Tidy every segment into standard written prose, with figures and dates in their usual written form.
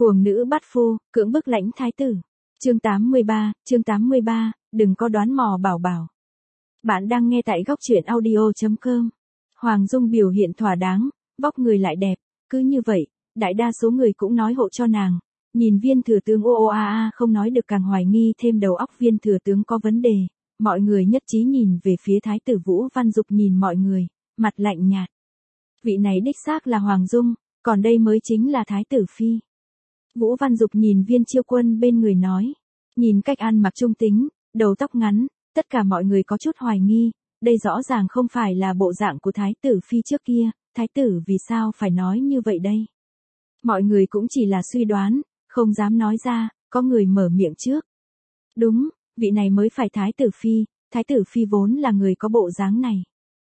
Cuồng nữ bắt phu, cưỡng bức lãnh thái tử. Chương 83, đừng có đoán mò bảo bảo. Bạn đang nghe tại góc truyện audio.com. Hoàng Dung biểu hiện thỏa đáng, vóc người lại đẹp, cứ như vậy, đại đa số người cũng nói hộ cho nàng. Nhìn viên thừa tướng không nói được càng hoài nghi thêm đầu óc viên thừa tướng có vấn đề. Mọi người nhất trí nhìn về phía thái tử Vũ Văn Dục, nhìn mọi người, mặt lạnh nhạt. Vị này đích xác là Hoàng Dung, còn đây mới chính là thái tử phi. Vũ Văn Dục nhìn Viên Chiêu Quân bên người nói, nhìn cách ăn mặc trung tính, đầu tóc ngắn, tất cả mọi người có chút hoài nghi, đây rõ ràng không phải là bộ dạng của thái tử phi trước kia, thái tử vì sao phải nói như vậy đây? Mọi người cũng chỉ là suy đoán, không dám nói ra, có người mở miệng trước. Đúng, vị này mới phải thái tử phi vốn là người có bộ dáng này.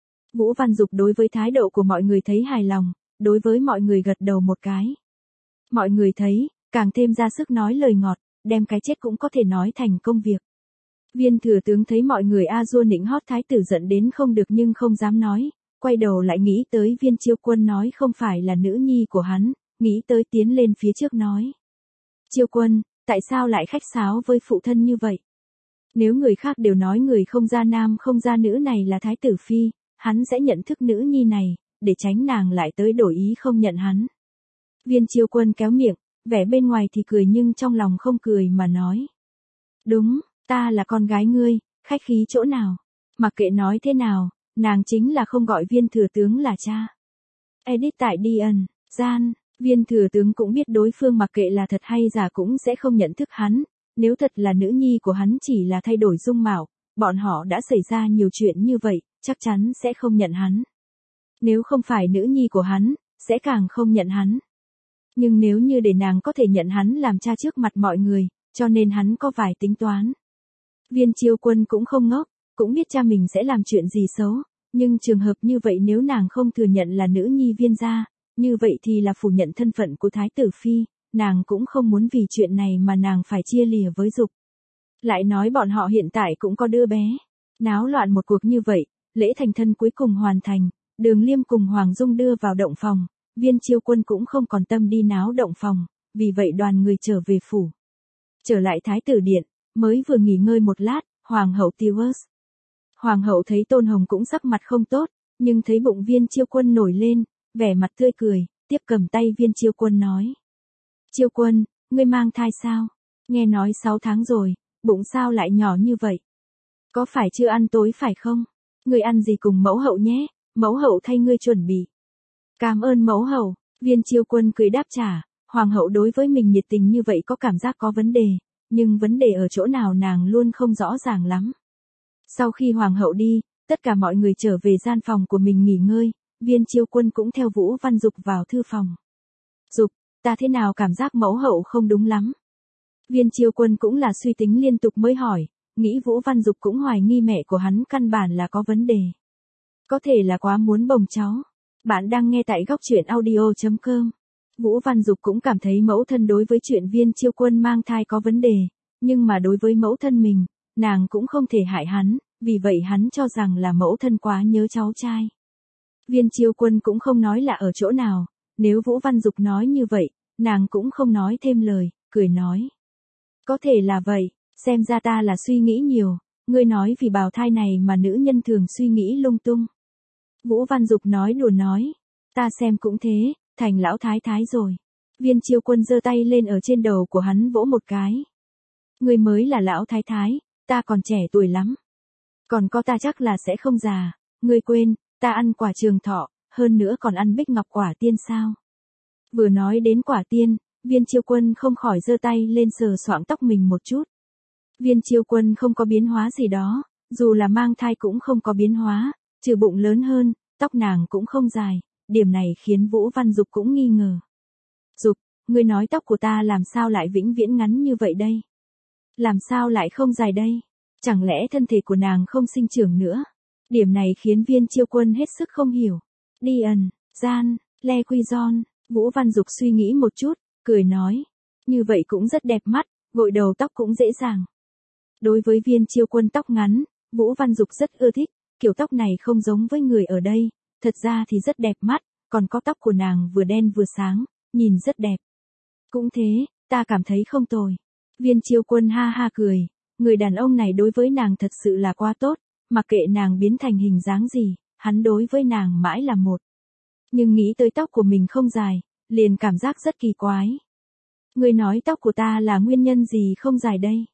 Vũ Văn Dục đối với thái độ của mọi người thấy hài lòng, đối với mọi người gật đầu một cái. Mọi người thấy, càng thêm ra sức nói lời ngọt, đem cái chết cũng có thể nói thành công việc. Viên thừa tướng thấy mọi người dua nịnh hót thái tử giận đến không được nhưng không dám nói, quay đầu lại nghĩ tới Viên Chiêu Quân nói không phải là nữ nhi của hắn, nghĩ tới tiến lên phía trước nói. Chiêu Quân, tại sao lại khách sáo với phụ thân như vậy? Nếu người khác đều nói người không ra nam không ra nữ này là thái tử phi, hắn sẽ nhận thức nữ nhi này, để tránh nàng lại tới đổi ý không nhận hắn. Viên Chiêu Quân kéo miệng, vẻ bên ngoài thì cười nhưng trong lòng không cười mà nói. Đúng, ta là con gái ngươi, khách khí chỗ nào? Mặc kệ nói thế nào, nàng chính là không gọi viên thừa tướng là cha. Edit tại Điền, gian, viên thừa tướng cũng biết đối phương mặc kệ là thật hay giả cũng sẽ không nhận thức hắn. Nếu thật là nữ nhi của hắn chỉ là thay đổi dung mạo, bọn họ đã xảy ra nhiều chuyện như vậy, chắc chắn sẽ không nhận hắn. Nếu không phải nữ nhi của hắn, sẽ càng không nhận hắn. Nhưng nếu như để nàng có thể nhận hắn làm cha trước mặt mọi người, cho nên hắn có vài tính toán. Viên Chiêu Quân cũng không ngốc, cũng biết cha mình sẽ làm chuyện gì xấu, nhưng trường hợp như vậy nếu nàng không thừa nhận là nữ nhi Viên gia, như vậy thì là phủ nhận thân phận của thái tử phi, nàng cũng không muốn vì chuyện này mà nàng phải chia lìa với Dục. Lại nói bọn họ hiện tại cũng có đứa bé, náo loạn một cuộc như vậy, lễ thành thân cuối cùng hoàn thành, Đường Liêm cùng Hoàng Dung đưa vào động phòng. Viên Chiêu Quân cũng không còn tâm đi náo động phòng, vì vậy đoàn người trở về phủ. Trở lại thái tử điện, mới vừa nghỉ ngơi một lát, Hoàng hậu Tiwers. Hoàng hậu thấy Tôn Hồng cũng sắc mặt không tốt, nhưng thấy bụng Viên Chiêu Quân nổi lên, vẻ mặt tươi cười, tiếp cầm tay Viên Chiêu Quân nói. Chiêu Quân, ngươi mang thai sao? Nghe nói 6 tháng rồi, bụng sao lại nhỏ như vậy? Có phải chưa ăn tối phải không? Ngươi ăn gì cùng mẫu hậu nhé, mẫu hậu thay ngươi chuẩn bị. Cảm ơn mẫu hậu, Viên Chiêu Quân cười đáp trả, Hoàng hậu đối với mình nhiệt tình như vậy có cảm giác có vấn đề, nhưng vấn đề ở chỗ nào nàng luôn không rõ ràng lắm. Sau khi Hoàng hậu đi, tất cả mọi người trở về gian phòng của mình nghỉ ngơi, Viên Chiêu Quân cũng theo Vũ Văn Dục vào thư phòng. Dục, ta thế nào cảm giác mẫu hậu không đúng lắm? Viên Chiêu Quân cũng là suy tính liên tục mới hỏi, nghĩ Vũ Văn Dục cũng hoài nghi mẹ của hắn căn bản là có vấn đề. Có thể là quá muốn bồng cháu. Bạn đang nghe tại góc truyện audio.com. Vũ Văn Dục cũng cảm thấy mẫu thân đối với chuyện Viên Chiêu Quân mang thai có vấn đề, nhưng mà đối với mẫu thân mình, nàng cũng không thể hại hắn, vì vậy hắn cho rằng là mẫu thân quá nhớ cháu trai. Viên Chiêu Quân cũng không nói là ở chỗ nào, nếu Vũ Văn Dục nói như vậy, nàng cũng không nói thêm lời, cười nói. Có thể là vậy, xem ra ta là suy nghĩ nhiều, ngươi nói vì bào thai này mà nữ nhân thường suy nghĩ lung tung. Vũ Văn Dục nói đùa nói, ta xem cũng thế, thành lão thái thái rồi. Viên Chiêu Quân giơ tay lên ở trên đầu của hắn vỗ một cái. Ngươi mới là lão thái thái, ta còn trẻ tuổi lắm. Còn có ta chắc là sẽ không già, ngươi quên, ta ăn quả trường thọ, hơn nữa còn ăn bích ngọc quả tiên sao. Vừa nói đến quả tiên, Viên Chiêu Quân không khỏi giơ tay lên sờ soạng tóc mình một chút. Viên Chiêu Quân không có biến hóa gì đó, dù là mang thai cũng không có biến hóa. Trừ bụng lớn hơn, tóc nàng cũng không dài, điểm này khiến Vũ Văn Dục cũng nghi ngờ. Dục, ngươi nói tóc của ta làm sao lại vĩnh viễn ngắn như vậy đây? Làm sao lại không dài đây? Chẳng lẽ thân thể của nàng không sinh trưởng nữa? Điểm này khiến Viên Chiêu Quân hết sức không hiểu. Điền, gian, Le Quy Gion, Vũ Văn Dục suy nghĩ một chút, cười nói. Như vậy cũng rất đẹp mắt, gội đầu tóc cũng dễ dàng. Đối với Viên Chiêu Quân tóc ngắn, Vũ Văn Dục rất ưa thích. Kiểu tóc này không giống với người ở đây, thật ra thì rất đẹp mắt, còn có tóc của nàng vừa đen vừa sáng, nhìn rất đẹp. Cũng thế, ta cảm thấy không tồi. Viên Chiêu Quân ha ha cười, người đàn ông này đối với nàng thật sự là quá tốt, mặc kệ nàng biến thành hình dáng gì, hắn đối với nàng mãi là một. Nhưng nghĩ tới tóc của mình không dài, liền cảm giác rất kỳ quái. Ngươi nói tóc của ta là nguyên nhân gì không dài đây?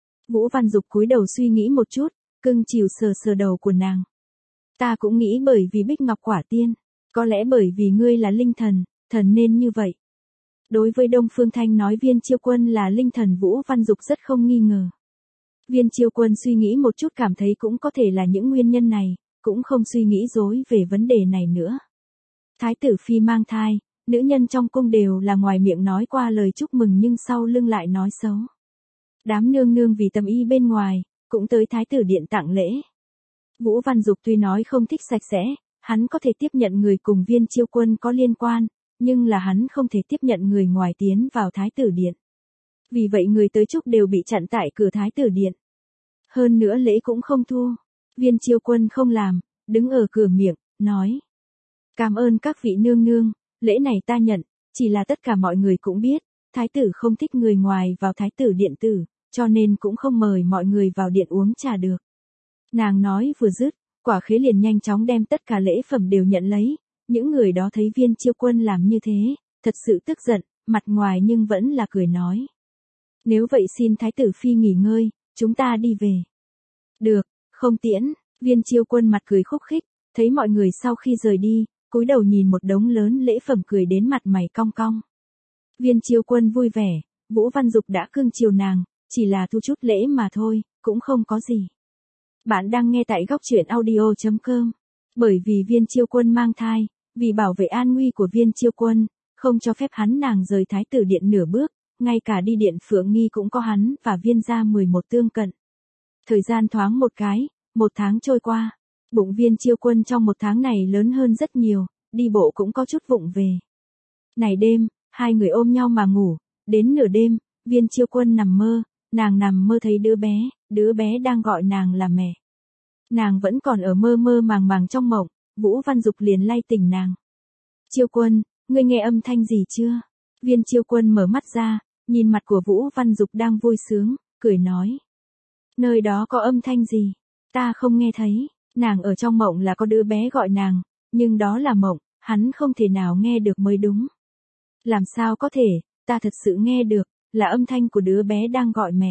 Vũ Văn Dục cúi đầu suy nghĩ một chút, cưng chiều sờ sờ đầu của nàng. Ta cũng nghĩ bởi vì Bích Ngọc Quả Tiên, có lẽ bởi vì ngươi là linh thần, thần nên như vậy. Đối với Đông Phương Thanh nói Viên Chiêu Quân là linh thần, Vũ Văn Dục rất không nghi ngờ. Viên Chiêu Quân suy nghĩ một chút cảm thấy cũng có thể là những nguyên nhân này, cũng không suy nghĩ dối về vấn đề này nữa. Thái tử phi mang thai, nữ nhân trong cung đều là ngoài miệng nói qua lời chúc mừng nhưng sau lưng lại nói xấu. Đám nương nương vì tâm ý bên ngoài, cũng tới thái tử điện tặng lễ. Vũ Văn Dục tuy nói không thích sạch sẽ, hắn có thể tiếp nhận người cùng Viên Chiêu Quân có liên quan, nhưng là hắn không thể tiếp nhận người ngoài tiến vào thái tử điện. Vì vậy người tới chúc đều bị chặn tại cửa thái tử điện. Hơn nữa lễ cũng không thu. Viên Chiêu Quân không làm, đứng ở cửa miệng, nói. Cảm ơn các vị nương nương, lễ này ta nhận, chỉ là tất cả mọi người cũng biết, thái tử không thích người ngoài vào thái tử điện tử, cho nên cũng không mời mọi người vào điện uống trà được. Nàng nói vừa dứt, Quả Khế liền nhanh chóng đem tất cả lễ phẩm đều nhận lấy, những người đó thấy Viên Chiêu Quân làm như thế, thật sự tức giận, mặt ngoài nhưng vẫn là cười nói. Nếu vậy xin thái tử phi nghỉ ngơi, chúng ta đi về. Được, không tiễn, Viên Chiêu Quân mặt cười khúc khích, thấy mọi người sau khi rời đi, cúi đầu nhìn một đống lớn lễ phẩm cười đến mặt mày cong cong. Viên Chiêu Quân vui vẻ, Vũ Văn Dục đã cưng chiều nàng, chỉ là thu chút lễ mà thôi, cũng không có gì. Bạn đang nghe tại góc truyện audio.com. Bởi vì Viên Chiêu Quân mang thai, vì bảo vệ an nguy của Viên Chiêu Quân, không cho phép hắn nàng rời thái tử điện nửa bước, ngay cả đi điện Phượng Nghi cũng có hắn và Viên gia 11 tương cận. Thời gian thoáng một cái, 1 tháng trôi qua. Bụng Viên Chiêu Quân trong 1 tháng này lớn hơn rất nhiều, đi bộ cũng có chút vụng về. Này đêm, hai người ôm nhau mà ngủ, đến nửa đêm, Viên Chiêu Quân nằm mơ, nàng nằm mơ thấy đứa bé đang gọi nàng là mẹ. Nàng vẫn còn ở mơ mơ màng màng trong mộng, Vũ Văn Dục liền lay tỉnh nàng. Chiêu Quân, ngươi nghe âm thanh gì chưa? Viên Chiêu Quân mở mắt ra, nhìn mặt của Vũ Văn Dục đang vui sướng, cười nói. Nơi đó có âm thanh gì? Ta không nghe thấy. Nàng ở trong mộng là có đứa bé gọi nàng, nhưng đó là mộng, hắn không thể nào nghe được mới đúng. Làm sao có thể, ta thật sự nghe được, là âm thanh của đứa bé đang gọi mẹ.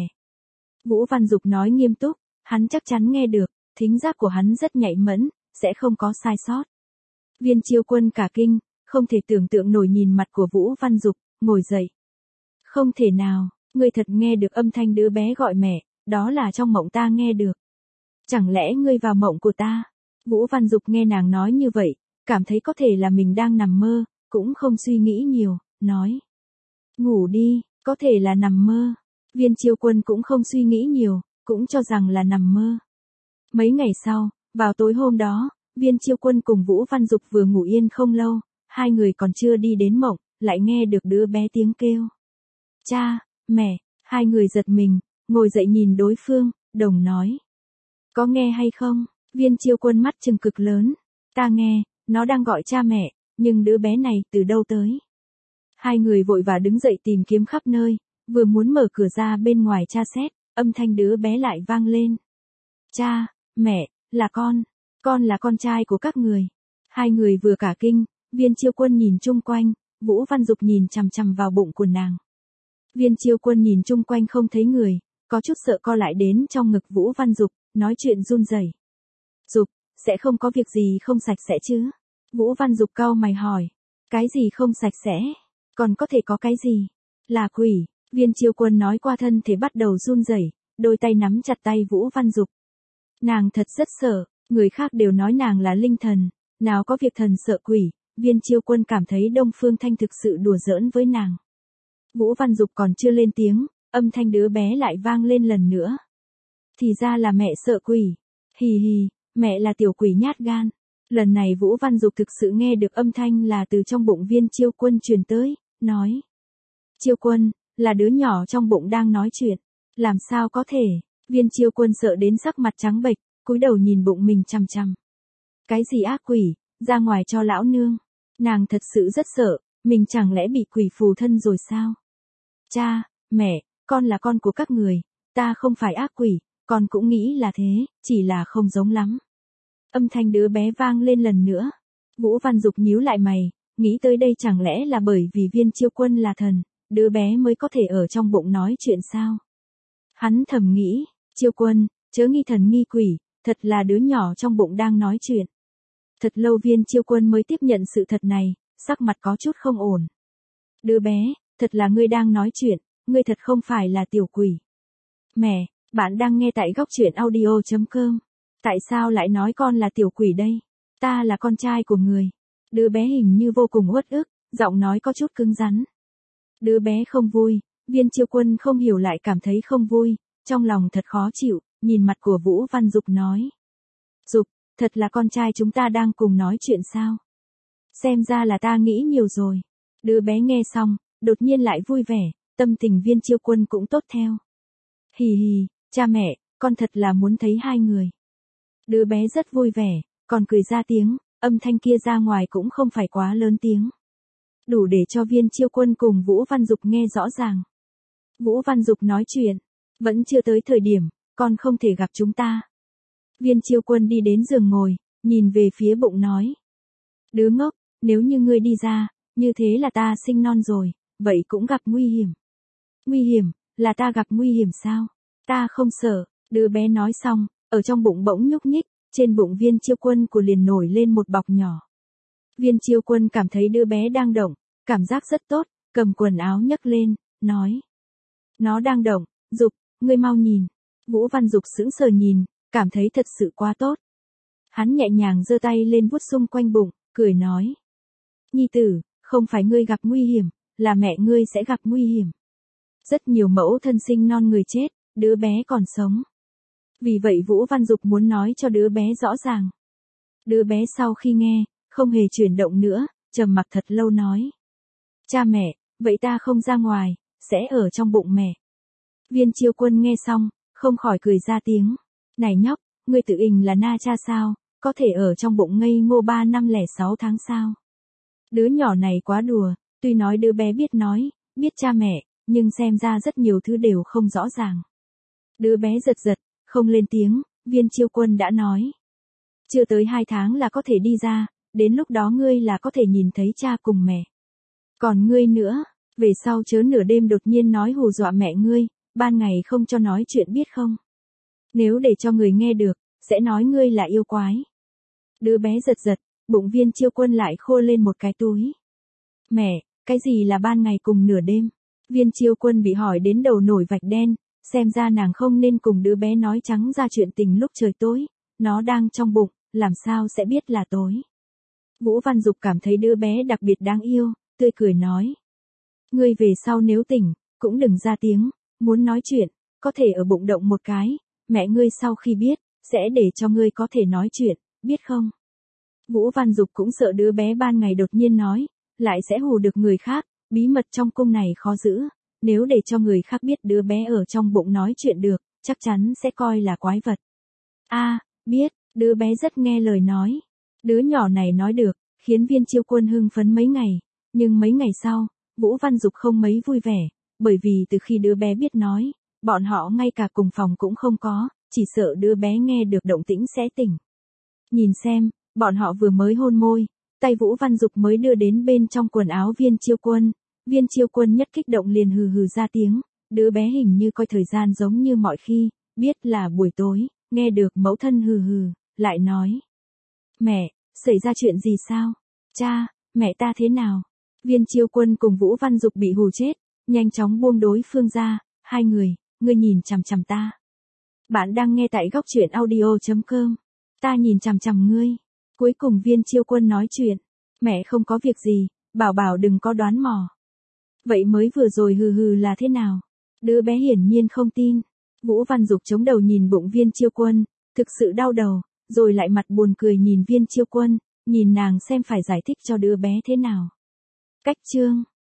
Vũ Văn Dục nói nghiêm túc, hắn chắc chắn nghe được, thính giác của hắn rất nhạy mẫn, sẽ không có sai sót. Viên Chiêu Quân cả kinh, không thể tưởng tượng nổi nhìn mặt của Vũ Văn Dục, ngồi dậy. Không thể nào, ngươi thật nghe được âm thanh đứa bé gọi mẹ, đó là trong mộng ta nghe được. Chẳng lẽ ngươi vào mộng của ta? Vũ Văn Dục nghe nàng nói như vậy, cảm thấy có thể là mình đang nằm mơ, cũng không suy nghĩ nhiều, nói. Ngủ đi, có thể là nằm mơ. Viên Chiêu Quân cũng không suy nghĩ nhiều, cũng cho rằng là nằm mơ. Mấy ngày sau, vào tối hôm đó, Viên Chiêu Quân cùng Vũ Văn Dục vừa ngủ yên không lâu, hai người còn chưa đi đến mộng, lại nghe được đứa bé tiếng kêu. Cha, mẹ, hai người giật mình, ngồi dậy nhìn đối phương, đồng nói. Có nghe hay không? Viên Chiêu Quân mắt trừng cực lớn. Ta nghe, nó đang gọi cha mẹ, nhưng đứa bé này từ đâu tới? Hai người vội vã đứng dậy tìm kiếm khắp nơi, vừa muốn mở cửa ra bên ngoài tra xét, âm thanh đứa bé lại vang lên. Cha, mẹ, là con là con trai của các người. Hai người vừa cả kinh, Viên Chiêu Quân nhìn chung quanh, Vũ Văn Dục nhìn chằm chằm vào bụng của nàng. Viên Chiêu Quân nhìn chung quanh không thấy người, có chút sợ co lại đến trong ngực Vũ Văn Dục, nói chuyện run rẩy. Dục, sẽ không có việc gì không sạch sẽ chứ? Vũ Văn Dục cau mày hỏi. Cái gì không sạch sẽ? Còn có thể có cái gì? Là quỷ. Viên Chiêu Quân nói qua thân thể bắt đầu run rẩy, đôi tay nắm chặt tay Vũ Văn Dục. Nàng thật rất sợ, người khác đều nói nàng là linh thần, nào có việc thần sợ quỷ. Viên Chiêu Quân cảm thấy Đông Phương Thanh thực sự đùa giỡn với nàng. Vũ Văn Dục còn chưa lên tiếng, âm thanh đứa bé lại vang lên lần nữa. Thì ra là mẹ sợ quỷ. Hì hì, mẹ là tiểu quỷ nhát gan. Lần này Vũ Văn Dục thực sự nghe được âm thanh là từ trong bụng Viên Chiêu Quân truyền tới, nói. Chiêu Quân, là đứa nhỏ trong bụng đang nói chuyện. Làm sao có thể? Viên Chiêu Quân sợ đến sắc mặt trắng bệch, cúi đầu nhìn bụng mình chằm chằm. Cái gì ác quỷ, ra ngoài cho lão nương. Nàng thật sự rất sợ, mình chẳng lẽ bị quỷ phù thân rồi sao? Cha, mẹ, con là con của các người, ta không phải ác quỷ, con cũng nghĩ là thế, chỉ là không giống lắm. Âm thanh đứa bé vang lên lần nữa. Vũ Văn Dục nhíu lại mày, nghĩ tới đây chẳng lẽ là bởi vì Viên Chiêu Quân là thần, đứa bé mới có thể ở trong bụng nói chuyện sao? Hắn thầm nghĩ, Chiêu Quân, chớ nghi thần nghi quỷ, thật là đứa nhỏ trong bụng đang nói chuyện. Thật lâu Viên Chiêu Quân mới tiếp nhận sự thật này, sắc mặt có chút không ổn. Đứa bé, thật là ngươi đang nói chuyện, ngươi thật không phải là tiểu quỷ. Mẹ, bạn đang nghe tại góc truyện audio.com. Tại sao lại nói con là tiểu quỷ đây? Ta là con trai của người. Đứa bé hình như vô cùng uất ức, giọng nói có chút cứng rắn. Đứa bé không vui, Viên Chiêu Quân không hiểu lại cảm thấy không vui, trong lòng thật khó chịu, nhìn mặt của Vũ Văn Dục nói. Dục, thật là con trai chúng ta đang cùng nói chuyện sao? Xem ra là ta nghĩ nhiều rồi. Đứa bé nghe xong, đột nhiên lại vui vẻ, tâm tình Viên Chiêu Quân cũng tốt theo. Hì hì, cha mẹ, con thật là muốn thấy hai người. Đứa bé rất vui vẻ, còn cười ra tiếng, âm thanh kia ra ngoài cũng không phải quá lớn tiếng. Đủ để cho Viên Chiêu Quân cùng Vũ Văn Dục nghe rõ ràng. Vũ Văn Dục nói chuyện, vẫn chưa tới thời điểm, con không thể gặp chúng ta. Viên Chiêu Quân đi đến giường ngồi, nhìn về phía bụng nói. Đứa ngốc, nếu như ngươi đi ra, như thế là ta sinh non rồi, vậy cũng gặp nguy hiểm. Nguy hiểm, là ta gặp nguy hiểm sao? Ta không sợ, đứa bé nói xong, ở trong bụng bỗng nhúc nhích, trên bụng Viên Chiêu Quân của liền nổi lên một bọc nhỏ. Viên Chiêu Quân cảm thấy đứa bé đang động, cảm giác rất tốt, cầm quần áo nhấc lên, nói. Nó đang động, Dục, ngươi mau nhìn. Vũ Văn Dục sững sờ nhìn, cảm thấy thật sự quá tốt. Hắn nhẹ nhàng giơ tay lên vuốt xung quanh bụng, cười nói. Nhi tử, không phải ngươi gặp nguy hiểm, là mẹ ngươi sẽ gặp nguy hiểm. Rất nhiều mẫu thân sinh non người chết, đứa bé còn sống. Vì vậy Vũ Văn Dục muốn nói cho đứa bé rõ ràng. Đứa bé sau khi nghe, không hề chuyển động nữa, trầm mặc thật lâu nói. Cha mẹ, vậy ta không ra ngoài, sẽ ở trong bụng mẹ. Viên Chiêu Quân nghe xong, không khỏi cười ra tiếng. Này nhóc, ngươi tự hình là na cha sao, có thể ở trong bụng ngây ngô 3 năm lẻ 6 tháng sao. Đứa nhỏ này quá đùa, tuy nói đứa bé biết nói, biết cha mẹ, nhưng xem ra rất nhiều thứ đều không rõ ràng. Đứa bé giật giật, không lên tiếng, Viên Chiêu Quân đã nói. Chưa tới 2 tháng là có thể đi ra, đến lúc đó ngươi là có thể nhìn thấy cha cùng mẹ. Còn ngươi nữa, về sau chớ nửa đêm đột nhiên nói hù dọa mẹ ngươi, ban ngày không cho nói chuyện biết không? Nếu để cho người nghe được, sẽ nói ngươi là yêu quái. Đứa bé giật giật, bụng Viên Chiêu Quân lại khô lên một cái túi. Mẹ, cái gì là ban ngày cùng nửa đêm? Viên Chiêu Quân bị hỏi đến đầu nổi vạch đen, xem ra nàng không nên cùng đứa bé nói trắng ra chuyện tình lúc trời tối, nó đang trong bụng, làm sao sẽ biết là tối. Vũ Văn Dục cảm thấy đứa bé đặc biệt đáng yêu, tươi cười nói. Ngươi về sau nếu tỉnh, cũng đừng ra tiếng, muốn nói chuyện, có thể ở bụng động một cái, mẹ ngươi sau khi biết, sẽ để cho ngươi có thể nói chuyện, biết không? Vũ Văn Dục cũng sợ đứa bé ban ngày đột nhiên nói, lại sẽ hù được người khác, bí mật trong cung này khó giữ, nếu để cho người khác biết đứa bé ở trong bụng nói chuyện được, chắc chắn sẽ coi là quái vật. Biết, đứa bé rất nghe lời nói. Đứa nhỏ này nói được, khiến Viên Chiêu Quân hưng phấn mấy ngày, nhưng mấy ngày sau, Vũ Văn Dục không mấy vui vẻ, bởi vì từ khi đứa bé biết nói, bọn họ ngay cả cùng phòng cũng không có, chỉ sợ đứa bé nghe được động tĩnh sẽ tỉnh. Nhìn xem, bọn họ vừa mới hôn môi, tay Vũ Văn Dục mới đưa đến bên trong quần áo Viên Chiêu Quân. Viên Chiêu Quân nhất kích động liền hừ hừ ra tiếng, đứa bé hình như coi thời gian giống như mọi khi, biết là buổi tối, nghe được mẫu thân hừ hừ, lại nói. Mẹ, xảy ra chuyện gì sao? Cha, mẹ ta thế nào? Viên Chiêu Quân cùng Vũ Văn Dục bị hù chết, nhanh chóng buông đối phương ra, hai người, ngươi nhìn chằm chằm ta. Bạn đang nghe tại góc truyện audio.com. Ta nhìn chằm chằm ngươi. Cuối cùng Viên Chiêu Quân nói chuyện. Mẹ không có việc gì, bảo bảo đừng có đoán mò. Vậy mới vừa rồi hừ hừ là thế nào? Đứa bé hiển nhiên không tin. Vũ Văn Dục chống đầu nhìn bụng Viên Chiêu Quân, thực sự đau đầu, rồi lại mặt buồn cười nhìn Viên Chiêu Quân, nhìn nàng xem phải giải thích cho đứa bé thế nào. Cách chương